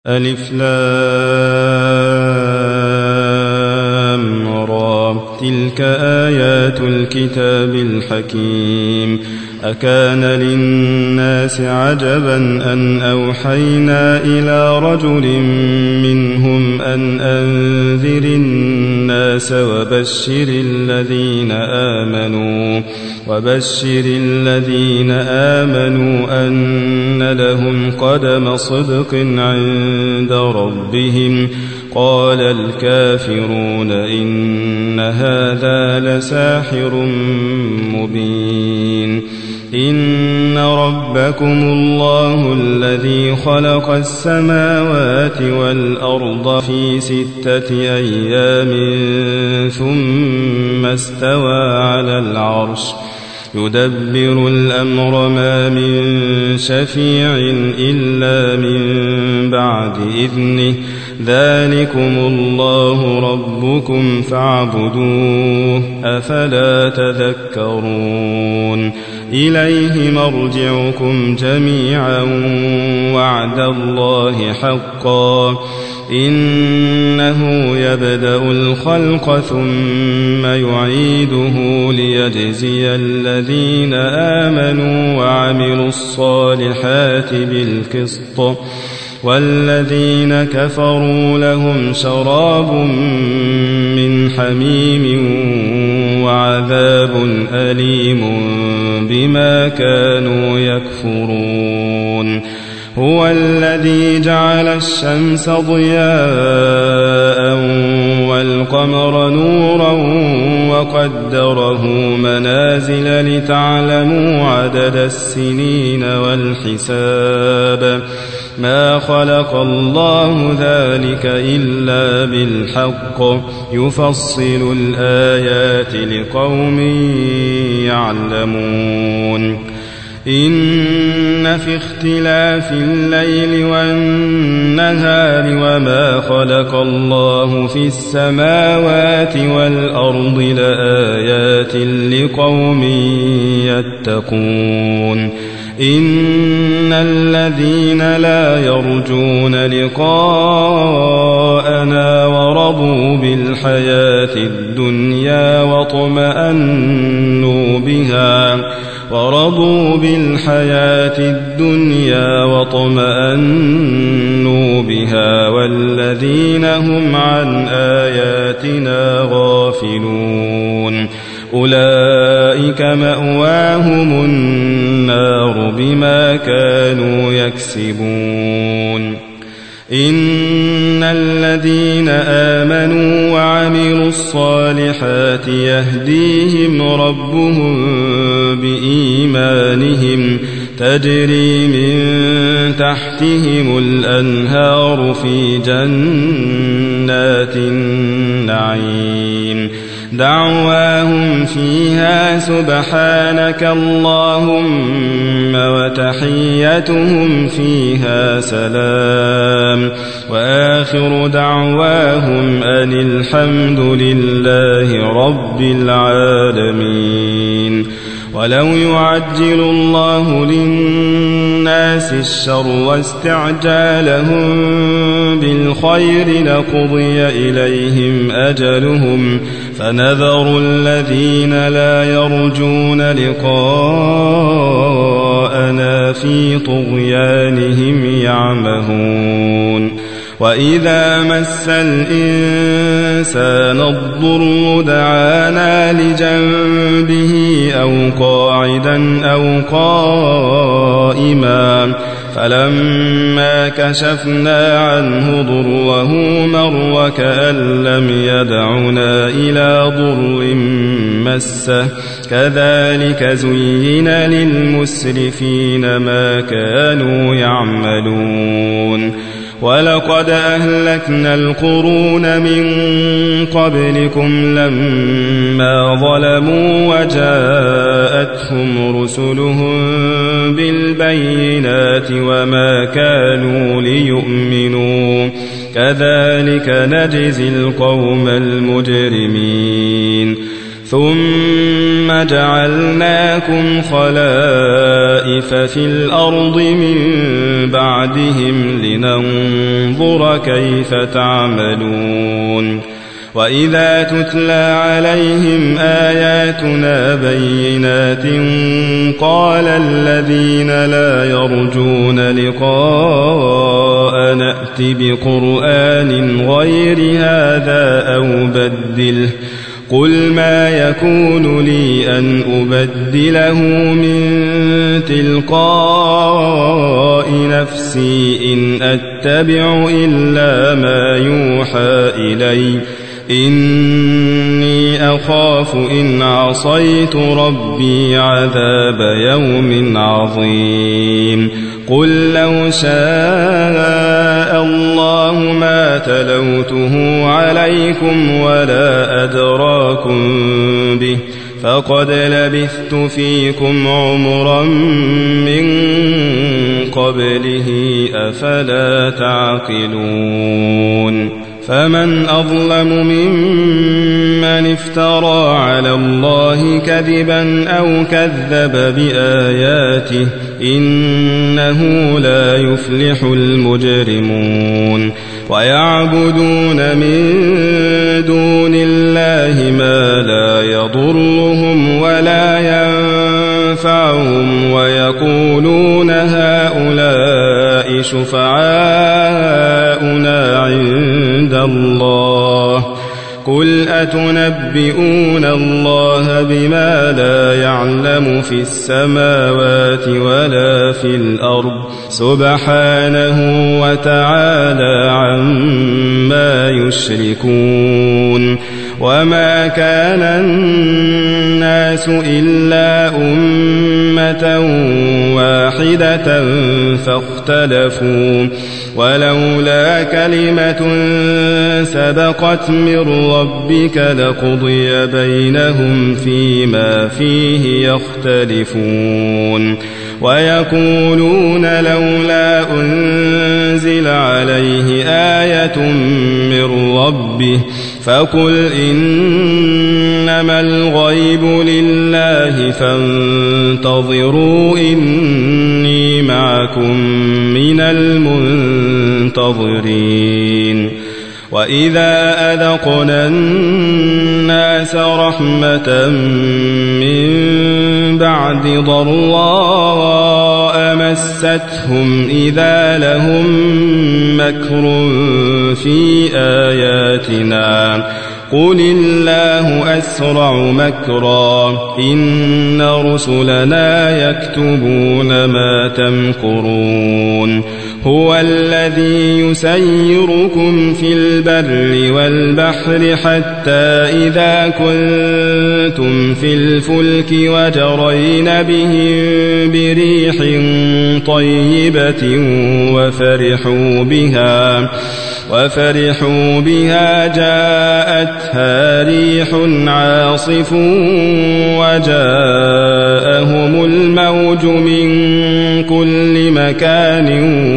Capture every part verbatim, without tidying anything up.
ألف لام را تلك آيات الكتاب الحكيم أكان للناس عجبا أن أوحينا إلى رجل منهم أن أنذر الناس وبشر الذين آمنوا وبشر الذين آمنوا أن لهم قدم صدق عند ربهم قال الكافرون إن هذا لساحر مبين إن ربكم الله الذي خلق السماوات والأرض في ستة أيام ثم استوى على العرش يدبر الأمر ما من شفيع إلا من بعد إذنه ذلكم الله ربكم فاعبدوه أفلا تذكرون إليه مرجعكم جميعا وعد الله حقا إنه يبدأ الخلق ثم يعيده ليجزي الذين آمنوا وعملوا الصالحات بالقسط والذين كفروا لهم شراب من حميم وعذاب أليم بما كانوا يكفرون هو الذي جعل الشمس ضياء والقمر نورا وقدره منازل لتعلموا عدد السنين والحساب ما خلق الله ذلك إلا بالحق يفصل الآيات لقوم يعلمون إن في اختلاف الليل والنهار وما خلق الله في السماوات والأرض لآيات لقوم يتقون إن الذين لا يرجون لقاءنا ورضوا بالحياة الدنيا واطمأنوا بها ورضوا بالحياة الدنيا واطمأنوا بها والذين هم عن آياتنا غافلون أولئك مأواهم النار بما كانوا يكسبون إن الذين آمنوا وعملوا الصالحات يهديهم ربهم بإيمانهم تجري من تحتهم الأنهار في جنات النعيم دعواهم فيها سبحانك اللهم وتحيتهم فيها سلام وآخر دعواهم أن الحمد لله رب العالمين ولو يعجل الله للناس الشر واستعجالهم بالخير لقضي إليهم أجلهم فنذر الذين لا يرجون لقاءنا في طغيانهم يعمهون وإذا مس الإنسان الضر دعانا لجنبه أو قاعدا أو قائما فلما كشفنا عنه ضره مر وكأن لم يدعنا إلى ضر مسه كذلك زين للمسرفين ما كانوا يعملون ولقد أهلكنا القرون من قبلكم لما ظلموا وجاءتهم رسلهم بالبينات وما كانوا ليؤمنوا كذلك نجزي القوم المجرمين ثم جعلناكم خلائف خَسَائِفَ فِي الْأَرْضِ مِن بَعْدِهِمْ لِنَنظُرَ كَيْفَ تَعْمَلُونَ وَإِذَا تُتْلَى عَلَيْهِمْ آيَاتُنَا بَيِّنَاتٍ قَالَ الَّذِينَ لَا يَرْجُونَ لِقَاءَنَا ائْتِ بِقُرْآنٍ غَيْرِ هَذَا أَوْ بَدِّلْهُ قُلْ مَا يَكُونُ لِي أَنْ أُبَدِّلَهُ مِنْ تِلْقَاءِ نَفْسِي إِنْ أَتَّبِعُ إِلَّا مَا يُوحَى إِلَيَّ إِنِّي أَخَافُ إِنْ عَصَيْتُ رَبِّي عَذَابَ يَوْمٍ عَظِيمٍ قُل لَّوْ شَاءَ اللَّهُ مَا تَلَوْتُهُ عَلَيْكُمْ وَلَا أَدْرَاكُم بِهِ فَقَدْ لَبِثْتُ فِيكُمْ عُمُرًا مِّن قَبْلِهِ أَفَلَا تَعْقِلُونَ فَمَنْ أَظْلَمُ مِمَّنِ افْتَرَىٰ عَلَى اللَّهِ كَذِبًا أَوْ كَذَّبَ بِآيَاتِهِ إِنَّهُ لَا يُفْلِحُ الْمُجْرِمُونَ وَيَعْبُدُونَ مِن دُونِ اللَّهِ مَا لَا يَضُرُّهُمْ وَلَا يَنفَعُهُمْ وَيَقُولُونَ هَؤُلَاءِ شُفَعَاؤُنَا عِندَ اللَّهِ قُلْ أَتُنَبِّئُونَ اللَّهَ بِمَا لَا يَعْلَمُ فِي السَّمَاوَاتِ وَلَا فِي الْأَرْضِ سُبْحَانَهُ وَتَعَالَى عَمَّا يُشْرِكُونَ وَمَا كَانَ النَّاسُ إِلَّا أُمَّةً وَاحِدَةً فَاخْتَلَفُوا وَلَوْلَا كَلِمَةٌ سَبَقَتْ مِنْ رَبِّكَ لَقُضِيَ بَيْنَهُمْ فِيمَا فِيهِ يَخْتَلِفُونَ وَيَقُولُونَ لَوْلَا أُنْزِلَ عَلَيْهِ آيَةٌ مِّن رَّبِّهِ فَقُلْ إِنَّمَا الْغَيْبُ لِلَّهِ فَانتَظِرُوا إِنِّي مَعَكُمْ مِنَ الْمُنتَظِرِينَ وَإِذَا أَذَقْنَا النَّاسَ رَحْمَةً مِّن بَعْدِ ضَرَّاءَ مَسَّتْهُمْ إِذَا لَهُم مَّكْرٌ فِي آيَاتِنَا قُلِ اللَّهُ أَسْرَعُ مَكْرًا إِنَّ رُسُلَنَا يَكْتُبُونَ مَا تَمْكُرُونَ هُوَ الَّذِي يُسَيِّرُكُمْ فِي الْبَرِّ وَالْبَحْرِ حَتَّى إِذَا كُنتُمْ فِي الْفُلْكِ وَجَرَيْنَ بِهِم بِرِيحٍ طَيِّبَةٍ وَفَرِحُوا بِهَا وَفَرِحُوا بِهَا جَاءَتْهَا رِيحٌ عَاصِفٌ وَجَاءَهُمُ الْمَوْجُ مِنْ كُلِّ مَكَانٍ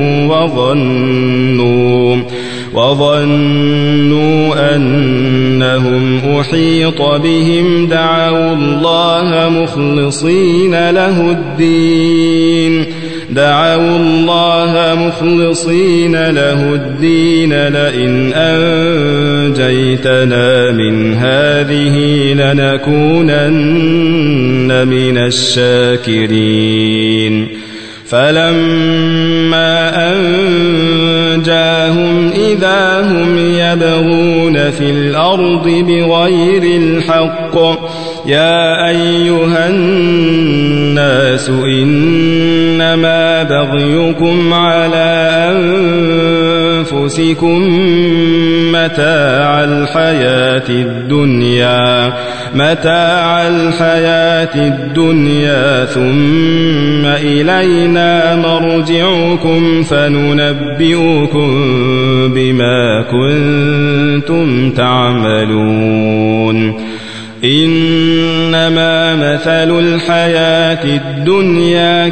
وَظَنُّوا وَظَنُّوا أَنَّهُمْ أُحِيطَ بِهِمْ دَعَوُا اللَّهَ مُخْلِصِينَ لَهُ الدِّينَ دعوا الله مخلصين له الدين لئن أنجيتنا من هذه لنكونن من الشاكرين فلما أنجاهم إذا هم يبغون في الأرض بغير الحق يا أيها الناس إنما بغيكم على أنفسكم متاع الحياة الدنيا متاع الحياة الدنيا ثم إلينا مرجعكم فننبئكم بما كنتم تعملون إنما مثل الحياة الدنيا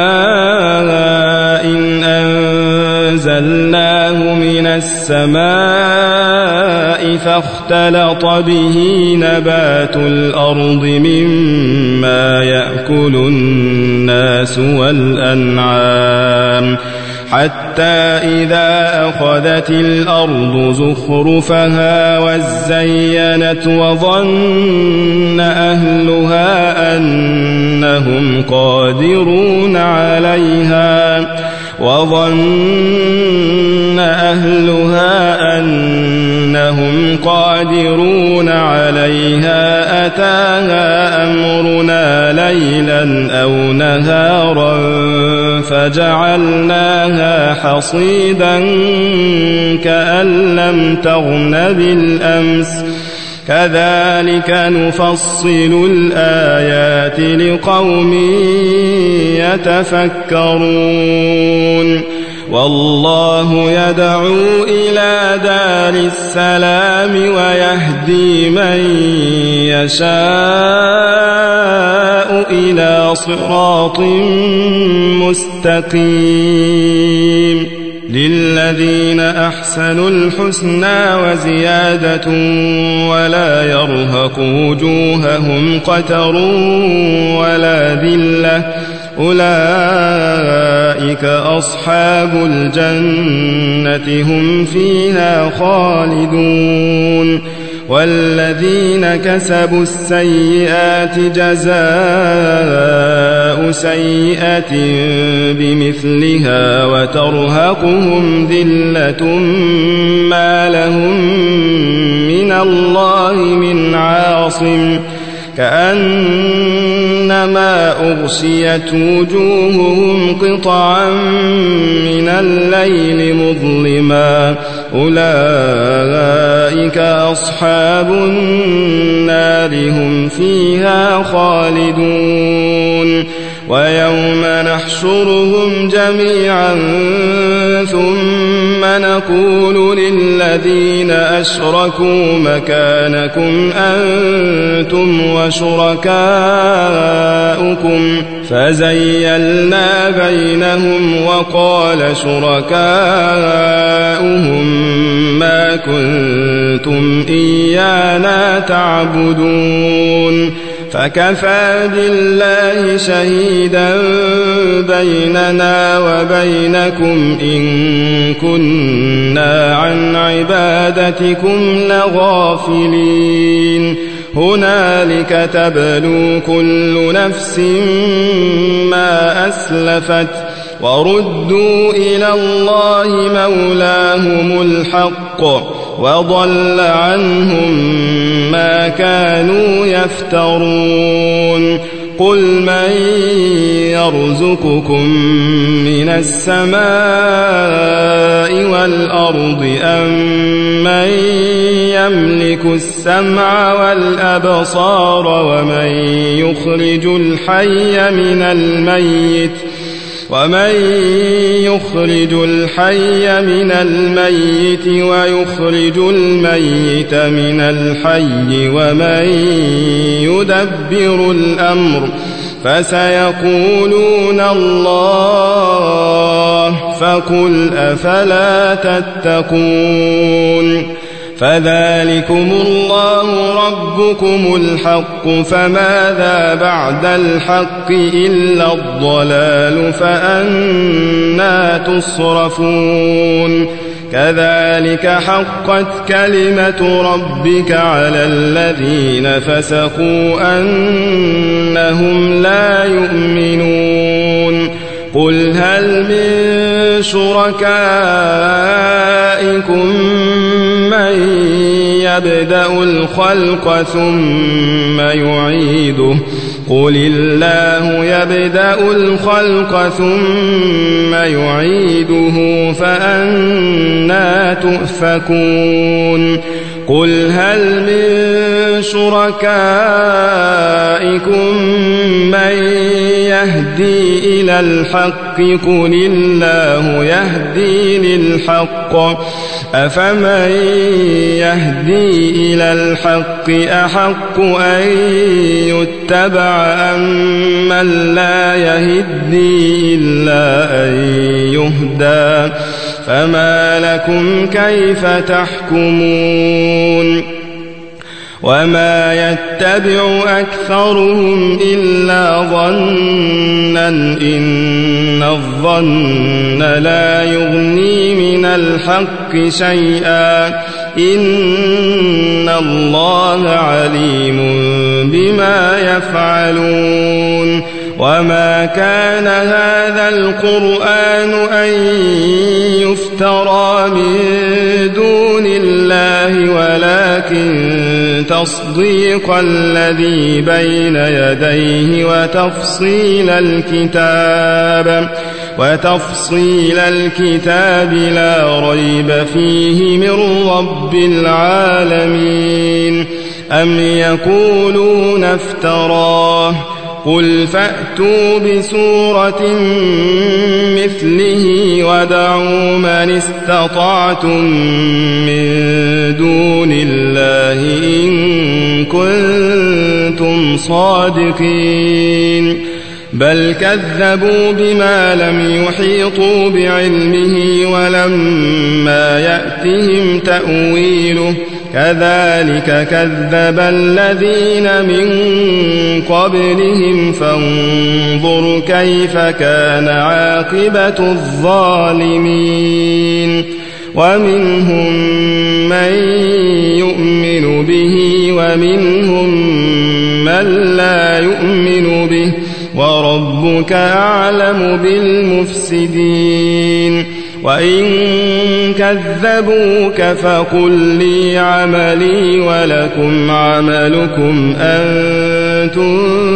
كماء إن أنزلناه من السماء فاختلط به نبات الأرض مما يأكل الناس والأنعام حتى إذا أخذت الأرض زخرفها وزينت وظن أهلها أنهم قادرون عليها وظن أهلها أنهم قادرون عليها أتاها أمرنا ليلا أو نهارا فجعلناها حصيدا كأن لم تغن بالأمس كذلك نفصل الآيات لقوم يتفكرون والله يدعو إلى دار السلام ويهدي من يشاء إلى صراط مستقيم للذين أحسنوا الحسنى وزيادة ولا يرهق وجوههم قتر ولا ذلة أولئك أصحاب الجنة هم فيها خالدون والذين كسبوا السيئات جزاء سيئة بمثلها وترهقهم ذلة ما لهم من الله من عاصم كأنما أغشيت وجوههم قطعا من الليل مظلما أولئك أصحاب النار هم فيها خالدون ويوم نحشرهم جميعا ثم نقول للذين أشركوا مكانكم أنتم وشركاؤكم فزيلنا بينهم وقال شركاؤهم ما كنتم إيانا تعبدون فكفى بالله شهيدا بيننا وبينكم إن كنا عن عبادتكم لغافلين هنالك تبلو كل نفس ما أسلفت وردوا إلى الله مولاهم الحق وضل عنهم ما كانوا يفترون قل من يرزقكم من السماء والأرض أم من يملك السمع والأبصار ومن يخرج الحي من الميت ومن يخرج الحي من الميت ويخرج الميت من الحي ومن يدبر الأمر فسيقولون الله فقل أفلا تتقون فذلكم الله ربكم الحق فماذا بعد الحق إلا الضلال فأنى تصرفون كذلك حقت كلمة ربك على الذين فسقوا أنهم لا يؤمنون قل هل من شركائكم من يبدأ الخلق ثم يعيده قل الله يبدأ الخلق ثم يعيده فأنى تؤفكون قل هل من شركائكم من يهدي إلى الحق قل الله يهدي للحق أفمن يهدي إلى الحق أحق أن يتبع أم من لا يهدي إلا أن يهدى فما لكم كيف تحكمون وما يتبع أكثرهم إلا ظنا إن الظن لا يغني من الحق شيئا إن الله عليم بما يفعلون وما كان هذا القرآن أن يفترى من دون الله ولكن تصديق الذي بين يديه وتفصيل الكتاب وتفصيل الكتاب لا ريب فيه من رب العالمين أم يقولون افتراه قل فأتوا بسورة مثله وادعوا من استطعتم من دون الله إن كنتم صادقين بل كذبوا بما لم يحيطوا بعلمه ولما يأتهم تأويله كذلك كذب الذين من قبلهم فانظر كيف كان عاقبة الظالمين ومنهم من يؤمن به ومنهم من لا يؤمن به وربك أعلم بالمفسدين وإن كذبوك فقل لي عملي ولكم عملكم أنتم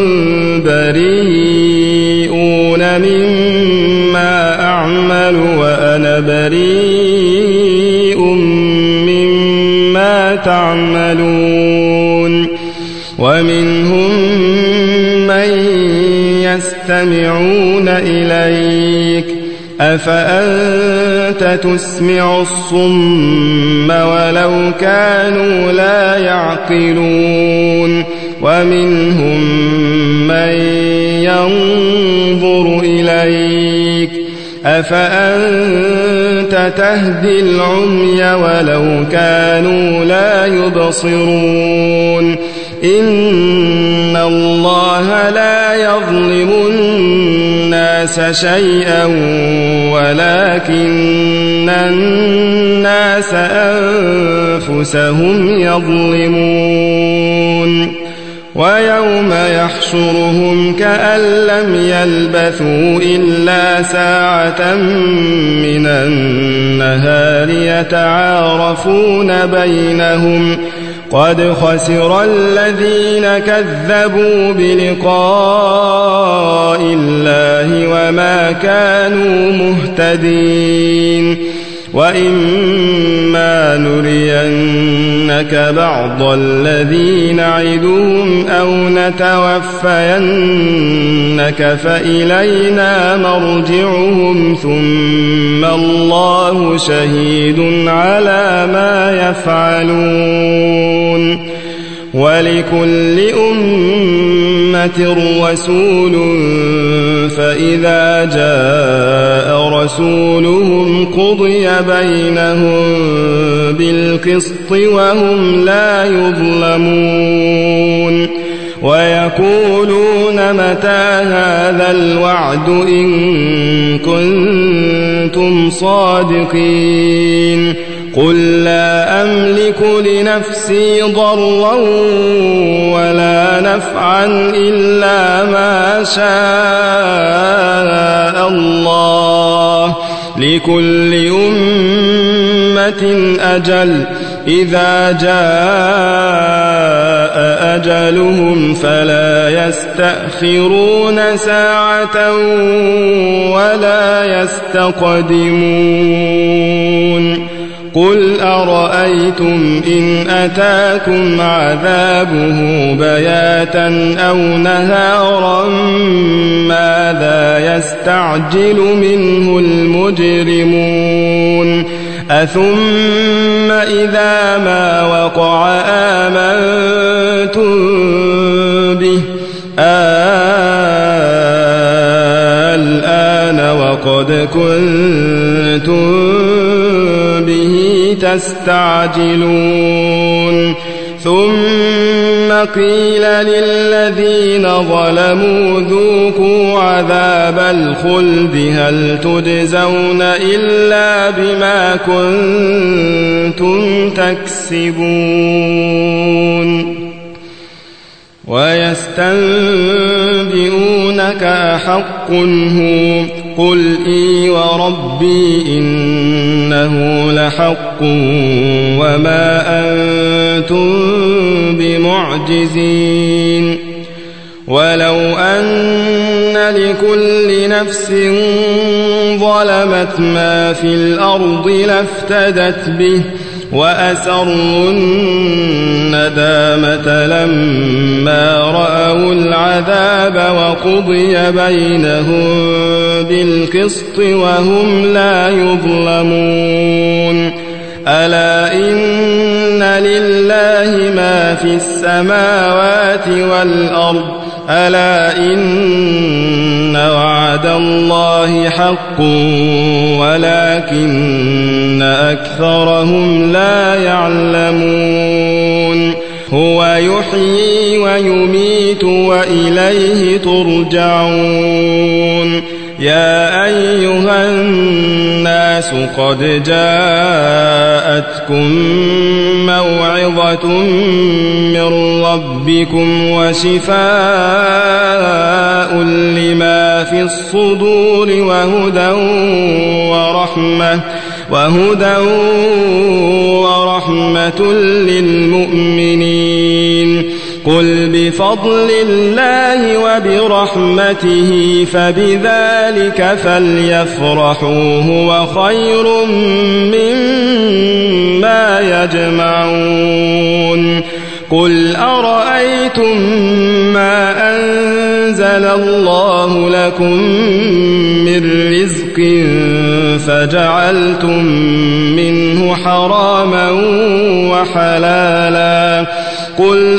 بريئون مما أعمل وأنا بريء مما تعملون ومنهم من يستمعون إليك أفأنت تسمع الصم ولو كانوا لا يعقلون ومنهم من ينظر إليك أفأنت تهدي العمي ولو كانوا لا يبصرون إن الله لا يظلم الناس شيئا ولكن الناس أنفسهم يظلمون ويوم يحشرهم كأن لم يلبثوا إلا ساعة من النهار يتعارفون بينهم قد خسر الذين كذبوا بلقاء الله وما كانوا مهتدين وإما نرينك بعض الذي نعدهم أو نتوفينك فإلينا مرجعهم ثم الله شهيد على ما يفعلون ولكل أمة رسول فإذا جاء رسولهم قضي بينهم بالقسط وهم لا يظلمون ويقولون متى هذا الوعد إن كنتم صادقين قل لا أملك لنفسي ضرا ولا نفعا إلا ما شاء الله لكل أمة أجل إذا جاء أجلهم فلا يستأخرون ساعة ولا يستقدمون قل أرأيتم إن أتاكم عذابه بياتا أو نهارا ماذا يستعجل منه المجرمون أثم إذا ما وقع آمنتم به الآن وقد كنتم به تستعجلون ثم قيل للذين ظلموا ذوقوا عذاب الخلد هل تجزون إلا بما كنتم تكسبون ويستنبئونك أحق هو قل إي وربي إنه لحق وما أنتم بمعجزين ولو أن لكل نفس ظلمت ما في الأرض لافتدت به وأسروا الندامة لما رأوا العذاب وقضي بينهم بالقسط وهم لا يظلمون ألا إن لله ما في السماوات والأرض ألا إن وعد الله حق ولكن أكثرهم لا يعلمون هو يحيي ويميت وإليه ترجعون يا أيها الناس قد جاءتكم موعظة من ربكم وشفاء لما في الصدور وهدى ورحمة وهدى ورحمة للمؤمنين قل بفضل الله وبرحمته فبذلك فليفرحوا هو خير مما يجمعون قل أرأيتم ما أنزل الله لكم من رزق فجعلتم منه حراما وحلالا قل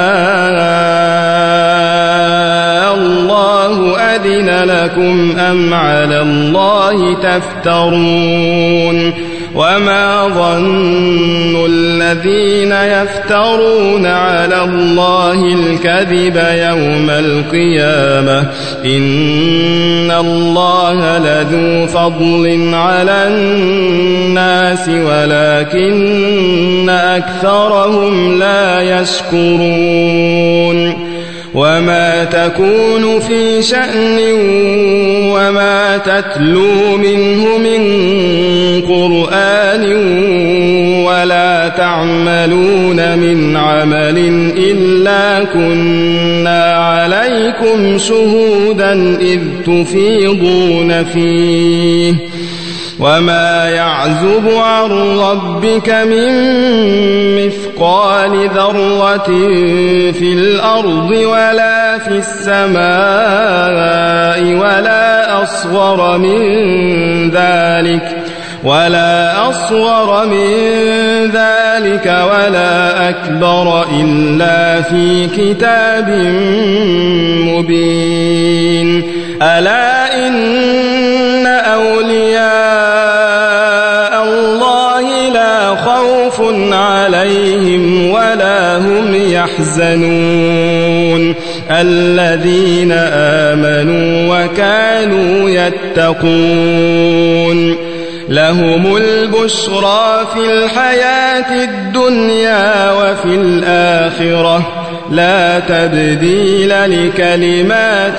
آه الله أذن لكم أم على الله تفترون وما ظن الذين يفترون على الله الكذب يوم القيامة إن الله لذو فضل على الناس ولكن أكثرهم لا يشكرون وما تكون في شأن وما تتلو منه من قرآن ولا تعملون من عمل إلا كنا عليكم شهودا إذ تفيضون فيه وما يعزب عن ربك من مثقال ذرة في الأرض ولا في السماء ولا أصغر من ذلك ولا أصغر من ذلك ولا أكبر إلا في كتاب مبين ألا إن أولياء الله لا خوف عليهم ولا هم يحزنون الذين آمنوا وكانوا يتقون لهم البشرى في الحياة الدنيا وفي الآخرة لا تبديل لكلمات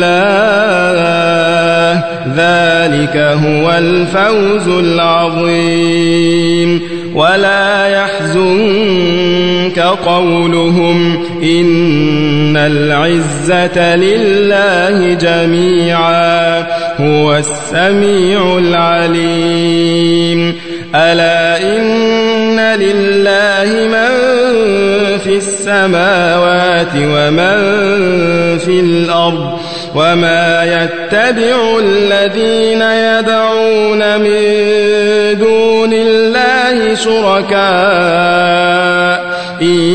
الله ذلك هو الفوز العظيم ولا يحزنك قولهم إن العزة لله جميعا هو السميع العليم ألا إن لله من في السماوات ومن في الأرض وما يتبع الذين يدعون من دون الله شركاء إن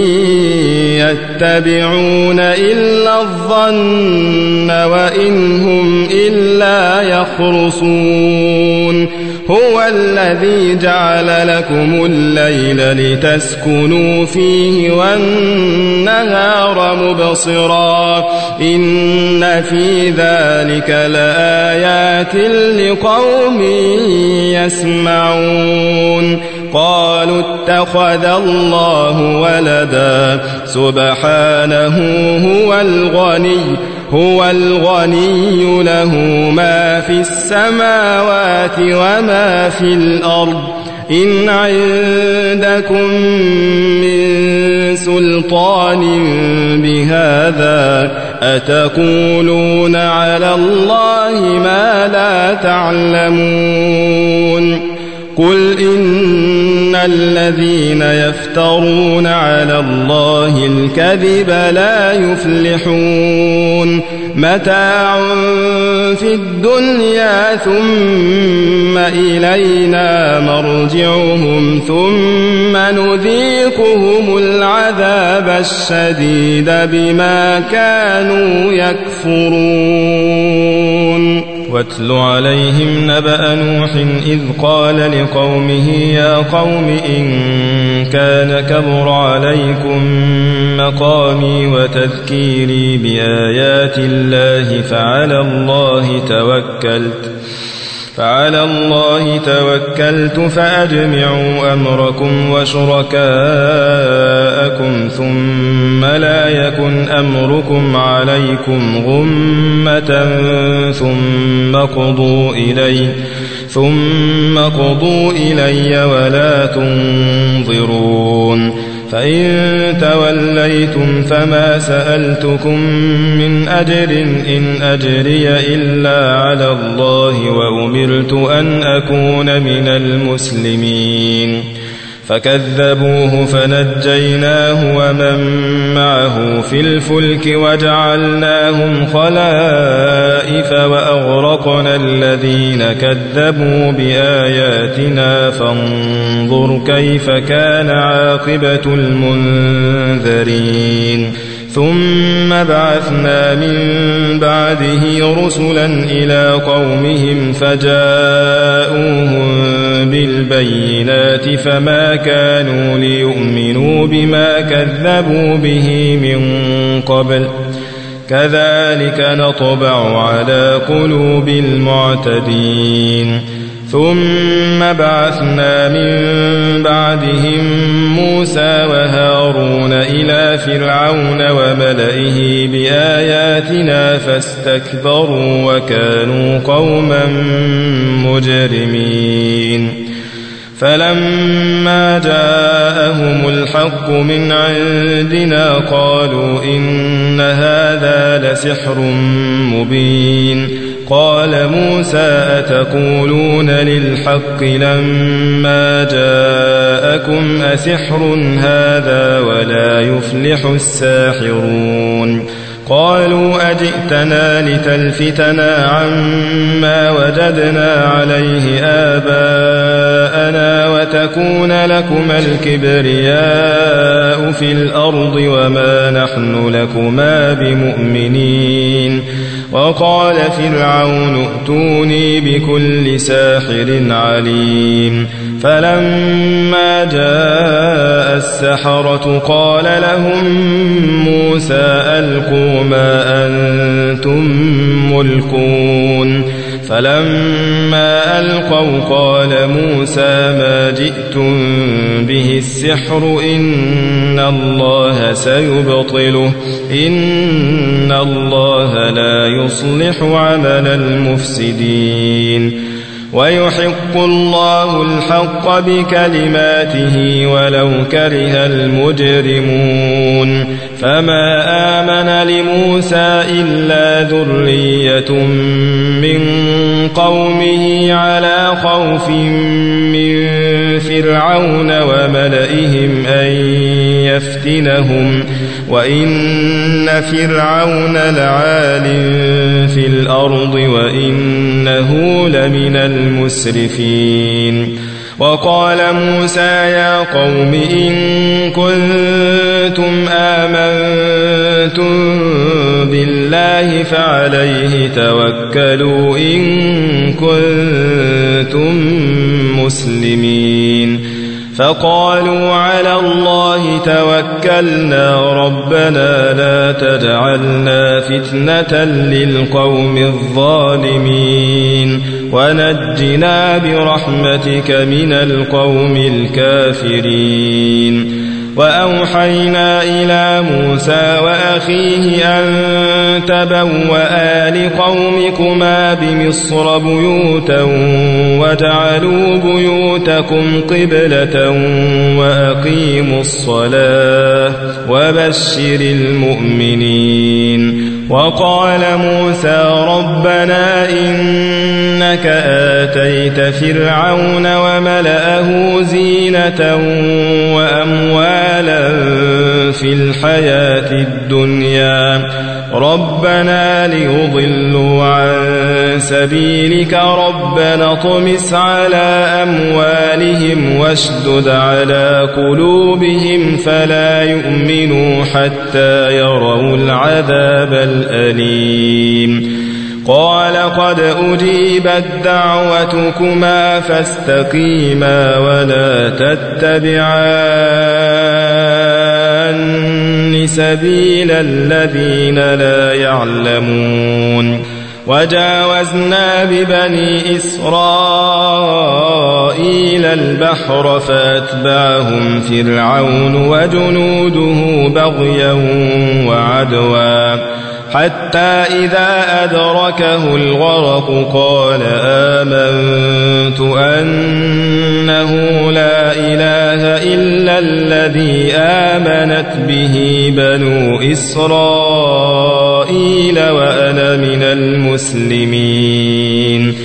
يتبعون إلا الظن وإن هم إلا يخرصون هو الذي جعل لكم الليل لتسكنوا فيه والنهار مبصرا إن في ذلك لآيات لقوم يسمعون قالوا اتخذ الله ولدا سبحانه هو الغني هو الغني له ما في السماوات وما في الأرض إن عندكم من سلطان بهذا أتقولون على الله ما لا تعلمون قل إن الذين يفترون على الله الكذب لا يفلحون متاع في الدنيا ثم إلينا مرجعهم ثم نذيقهم العذاب الشديد بما كانوا يكفرون واتل عليهم نبأ نوح إذ قال لقومه يا قوم إن كان كبر عليكم مقامي وتذكيري بآيات الله فعلى الله توكلت فعلى الله توكلت فأجمعوا أمركم وشركاءكم ثم لا يكن أمركم عليكم غمة ثم قضوا إلي ثم قضوا إلي ولا تنظرون فإن توليتم فما سألتكم من أجر إن أجري إلا على الله وأمرت أن أكون من المسلمين فكذبوه فنجيناه ومن معه في الفلك وجعلناهم خلائف وأغرقنا الذين كذبوا بآياتنا فانظر كيف كان عاقبة المنذرين ثم بعثنا من بعده رسلا إلى قومهم فجاءوهم بالبينات فما كانوا ليؤمنوا بما كذبوا به من قبل كذلك نطبع على قلوب المعتدين ثم بعثنا من بعدهم موسى وهارون إلى فرعون وملئه بآياتنا فاستكبروا وكانوا قوما مجرمين فلما جاءهم الحق من عندنا قالوا إن هذا لسحر مبين قال موسى أتقولون للحق لما جاءكم أسحر هذا ولا يفلح الساحرون قالوا أجئتنا لتلفتنا عما وجدنا عليه آباءنا وتكون لكما الكبرياء في الأرض وما نحن لكما بمؤمنين وقال فرعون ائتوني بكل ساحر عليم فلما جاء السحرة قال لهم موسى ألقوا ما أنتم ملقون فلما ألقوا قال موسى ما جئتم به السحر إن الله سيبطله إن الله لا يصلح عمل المفسدين ويحق الله الحق بكلماته ولو كره المجرمون فما آمن لموسى إلا ذرية من قومه على خوف من فرعون وملئهم أن يفتنهم وإن فرعون لعال في الأرض وإنه لمن المسرفين وقال موسى يا قوم إن كنتم آمنتم بالله فعليه توكلوا إن كنتم مسلمين فقالوا على الله توكلنا ربنا لا تجعلنا فتنة للقوم الظالمين ونجنا برحمتك من القوم الكافرين وأوحينا إلى موسى وأخيه أن تبوأ لقومكما بمصر بيوتا وجعلوا بيوتكم قبلة وأقيموا الصلاة وبشر المؤمنين وقال موسى ربنا إنك آتيت فرعون وملأه زينة وأموالا في الحياة الدنيا ربنا ليضلوا عن سبيلك ربنا اطمس على أموالهم واشدد على قلوبهم فلا يؤمنوا حتى يروا العذاب الأليم قال قد أجيبت دعوتكما فاستقيما ولا تتبعان سبيل الذين لا يعلمون وجاوزنا ببني إسرائيل البحر فأتبعهم فرعون وجنوده بغيا وعدوا حتى إذا أدركه الغرق قال آمنت أنه لا إله إلا الذي آمنت به بنو إسرائيل وأنا من المسلمين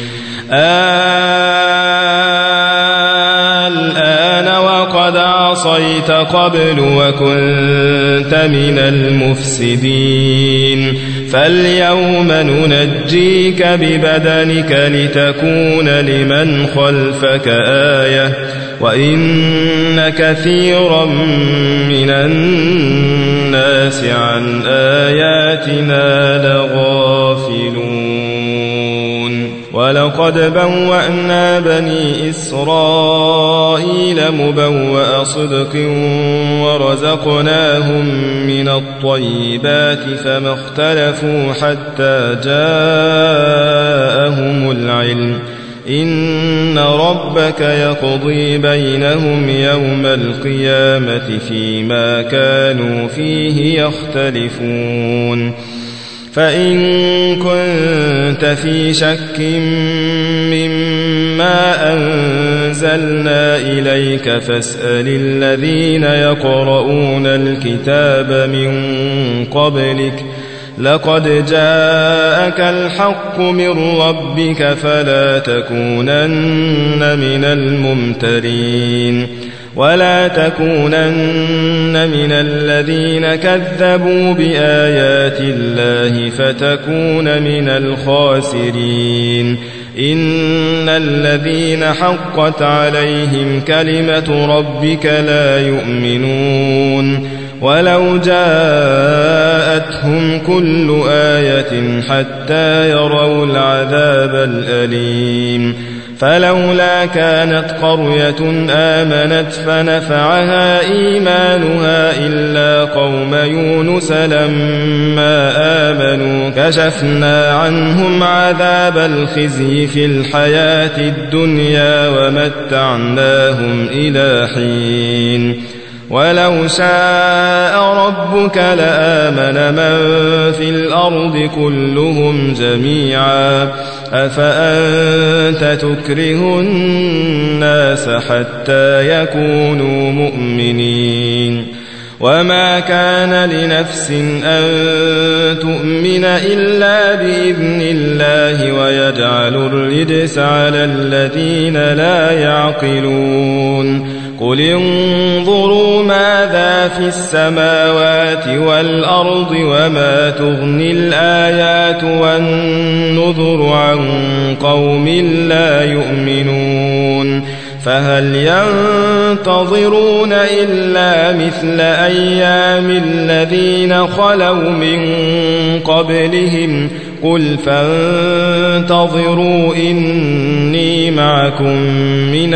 الآن وقد عصيت قبل وكنت من المفسدين فاليوم ننجيك ببدنك لتكون لمن خلفك آية وإن كثيرا من الناس عن آياتنا لغافلون ولقد بوأنا بني إسرائيل مبوأ صدق ورزقناهم من الطيبات فما اختلفوا حتى جاءهم العلم إن ربك يقضي بينهم يوم القيامة فيما كانوا فيه يختلفون فإن كنت في شك مما أنزلنا إليك فاسأل الذين يقرؤون الكتاب من قبلك لقد جاءك الحق من ربك فلا تكونن من الممترين ولا تكونن من الذين كذبوا بآيات الله فتكون من الخاسرين إن الذين حقت عليهم كلمة ربك لا يؤمنون ولو جاءتهم كل آية حتى يروا العذاب الأليم فلولا كانت قرية آمنت فنفعها إيمانها إلا قوم يونس لما آمنوا كشفنا عنهم عذاب الخزي في الحياة الدنيا ومتعناهم إلى حين ولو شاء ربك لآمن من في الأرض كلهم جميعا أفأنت تكره الناس حتى يكونوا مؤمنين وما كان لنفس أن تؤمن إلا بإذن الله ويجعل الرجس على الذين لا يعقلون قل انظروا ماذا في السماوات والأرض وما تغني الآيات والنذر عن قوم لا يؤمنون فهل ينتظرون إلا مثل أيام الذين خلوا من قبلهم قل فانتظروا إني معكم من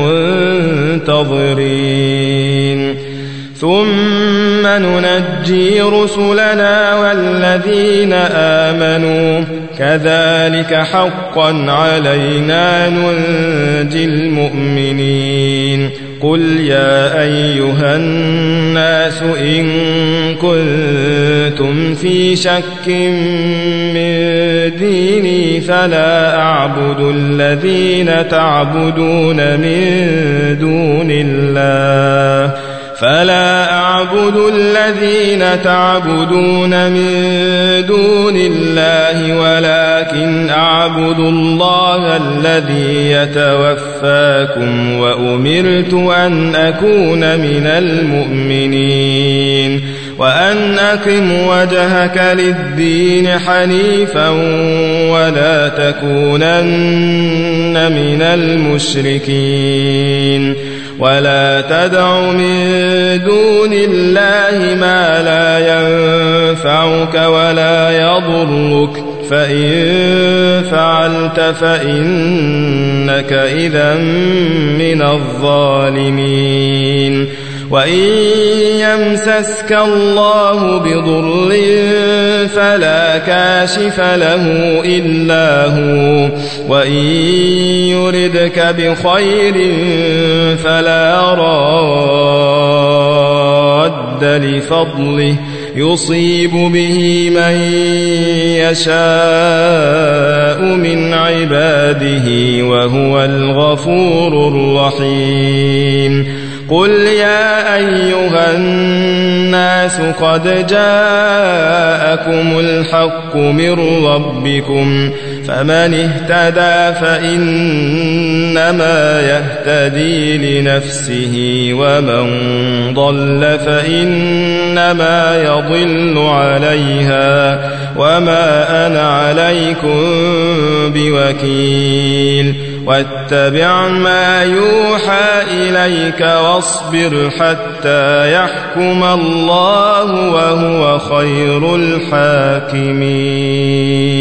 المنتظرين ثم ننجي رسلنا والذين آمنوا كذلك حقا علينا ننجي المؤمنين قل يا أيها الناس إن كنتم في شك من ديني فلا أعبد الذين تعبدون من دون الله فلا أعبد الذين تعبدون من دون الله ولكن أعبد الله الذي يتوفاكم وأمرت أن أكون من المؤمنين وأن أقم وجهك للدين حنيفا ولا تكونن من المشركين ولا تدع من دون الله ما لا ينفعك ولا يضرك فإن فعلت فإنك إذا من الظالمين وإن يمسسك الله بضر فلا كاشف له إلا هو وإن يردك بخير فلا راد لفضله يصيب به من يشاء من عباده وهو الغفور الرحيم قل يا أيها الناس قد جاءكم الحق من ربكم فمن اهتدى فإنما يهتدي لنفسه ومن ضل فإنما يضل عليها وما أنا عليكم بوكيل واتبع ما يوحى إليك واصبر حتى يحكم الله وهو خير الحاكمين.